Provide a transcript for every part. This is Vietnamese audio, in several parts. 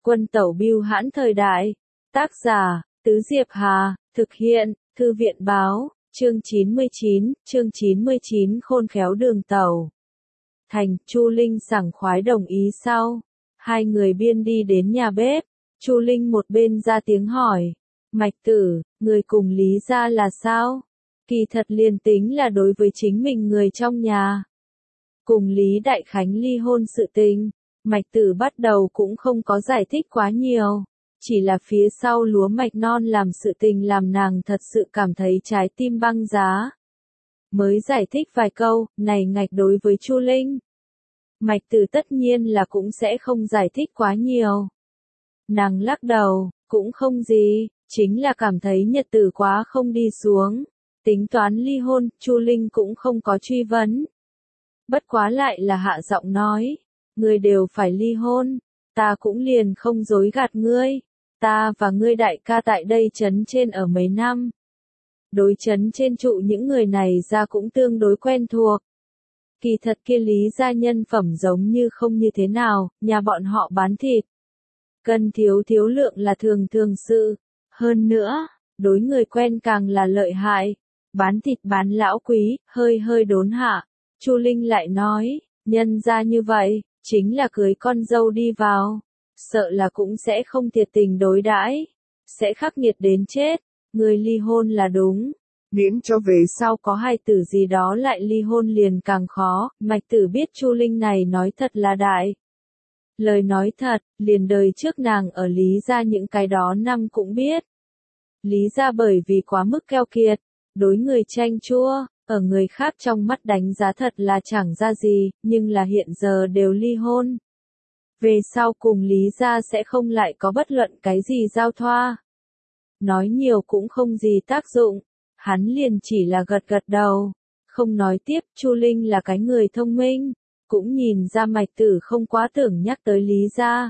Quân tẩu bưu hãn thời đại. Tác giả, Tứ Diệp Hà, thực hiện, Thư viện báo, chương 99, khôn khéo đường tẩu. Thành, Chu Linh sảng khoái đồng ý sau. Hai người biên đi đến nhà bếp, Chu Linh một bên ra tiếng hỏi. Mạch Tử, người cùng Lý gia là sao? Kỳ thật liền tính là đối với chính mình người trong nhà. Cùng Lý Đại Khánh ly hôn sự tình, Mạch Tử bắt đầu cũng không có giải thích quá nhiều. Chỉ là phía sau lúa mạch non làm sự tình làm nàng thật sự cảm thấy trái tim băng giá. Mới giải thích vài câu, này ngạch đối với Chu Linh. Mạch Tử tất nhiên là cũng sẽ không giải thích quá nhiều. Nàng lắc đầu, cũng không gì, chính là cảm thấy nhật tử quá không đi xuống. Tính toán ly hôn, Chu Linh cũng không có truy vấn. Bất quá lại là hạ giọng nói, ngươi đều phải ly hôn, ta cũng liền không dối gạt ngươi. Ta và ngươi đại ca tại đây trấn trên ở mấy năm. Đối trấn trên trụ những người này ra cũng tương đối quen thuộc. Kỳ thật kia Lý gia nhân phẩm giống như không như thế nào, nhà bọn họ bán thịt. Cân thiếu thiếu lượng là thường thường sự. Hơn nữa, đối người quen càng là lợi hại. Bán thịt bán lão quý, hơi đốn hạ. Chu Linh lại nói, nhân ra như vậy, chính là cưới con dâu đi vào. Sợ là cũng sẽ không thiệt tình đối đãi, sẽ khắc nghiệt đến chết. Người ly hôn là đúng, miễn cho về sau có hài tử gì đó lại ly hôn liền càng khó. Mạch Tử biết Chu Linh này nói thật là đại. Lời nói thật, liền đời trước nàng ở Lý gia những cái đó năm cũng biết. Lý gia bởi vì quá mức keo kiệt, đối người chanh chua, ở người khác trong mắt đánh giá thật là chẳng ra gì, nhưng là hiện giờ đều ly hôn. Về sau cùng Lý gia sẽ không lại có bất luận cái gì giao thoa. Nói nhiều cũng không gì tác dụng, hắn liền chỉ là gật gật đầu, không nói tiếp. Chu Linh là cái người thông minh, cũng nhìn ra Mạch Tử không quá tưởng nhắc tới Lý gia.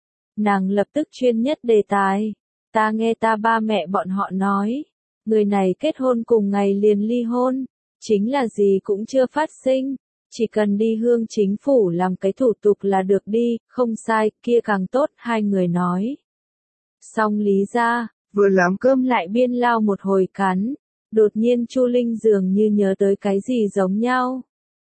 Nàng lập tức chuyên nhất đề tài, ta nghe ta ba mẹ bọn họ nói, người này kết hôn cùng ngày liền ly hôn, chính là gì cũng chưa phát sinh. Chỉ cần đi hương chính phủ làm cái thủ tục là được đi, không sai, kia càng tốt. Hai người nói. Xong Lý gia, vừa làm cơm lại biên lao một hồi cắn. Đột nhiên Chu Linh dường như nhớ tới cái gì giống nhau.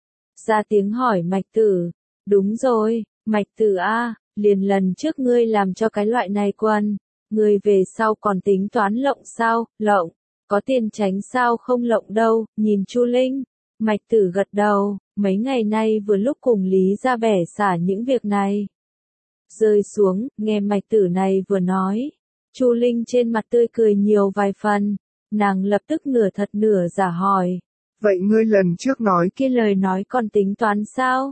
Ra tiếng hỏi Mạch Tử. Đúng rồi, Mạch Tử a, liền lần trước ngươi làm cho cái loại này quần. Ngươi về sau còn tính toán lộng sao? Lộng, có tiền tránh sao không lộng đâu. Nhìn Chu Linh, Mạch Tử gật đầu. Mấy ngày nay vừa lúc cùng Lý gia bẻ xả những việc này. Rơi xuống, nghe Mạch Tử này vừa nói. Chu Linh trên mặt tươi cười nhiều vài phần. Nàng lập tức nửa thật nửa giả hỏi. Vậy ngươi lần trước nói kia lời nói còn tính toán sao?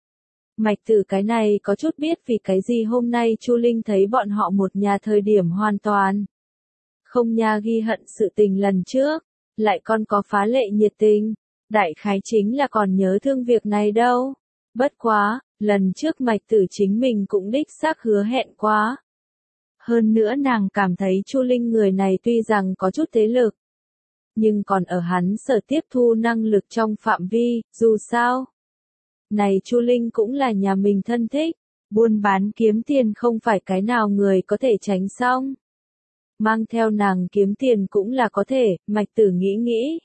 Mạch Tử cái này có chút biết vì cái gì hôm nay Chu Linh thấy bọn họ một nhà thời điểm hoàn toàn. Không nha ghi hận sự tình lần trước, lại còn có phá lệ nhiệt tình. Đại khái chính là còn nhớ thương việc này đâu. Bất quá, lần trước Mạch Tử chính mình cũng đích xác hứa hẹn quá. Hơn nữa nàng cảm thấy Chu Linh người này tuy rằng có chút thế lực, nhưng còn ở hắn sở tiếp thu năng lực trong phạm vi, dù sao. Này Chu Linh cũng là nhà mình thân thích, buôn bán kiếm tiền không phải cái nào người có thể tránh xong. Mang theo nàng kiếm tiền cũng là có thể. Mạch Tử nghĩ.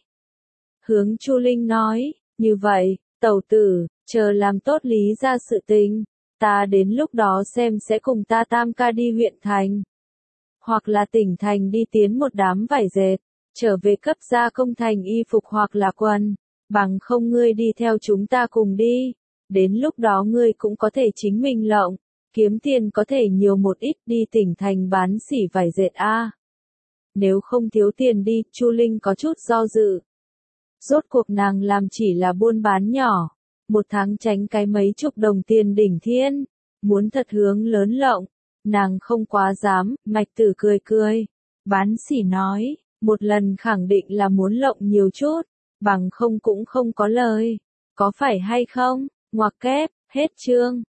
Hướng Chu Linh nói, như vậy, tẩu tử, chờ làm tốt Lý gia sự tình, ta đến lúc đó xem sẽ cùng ta tam ca đi huyện thành. Hoặc là tỉnh thành đi tiến một đám vải dệt, trở về cấp gia công thành y phục hoặc là quần, bằng không ngươi đi theo chúng ta cùng đi. Đến lúc đó ngươi cũng có thể chính mình lộng, kiếm tiền có thể nhiều một ít đi tỉnh thành bán xỉ vải dệt a. Nếu không thiếu tiền đi, Chu Linh có chút do dự. Rốt cuộc nàng làm chỉ là buôn bán nhỏ, một tháng tránh cái mấy chục đồng tiền đỉnh thiên, muốn thật hướng lớn lộng, nàng không quá dám. Mạch Tử cười, bán xỉ nói, một lần khẳng định là muốn lộng nhiều chút, bằng không cũng không có lời, có phải hay không? Ngoặc kép, hết chương.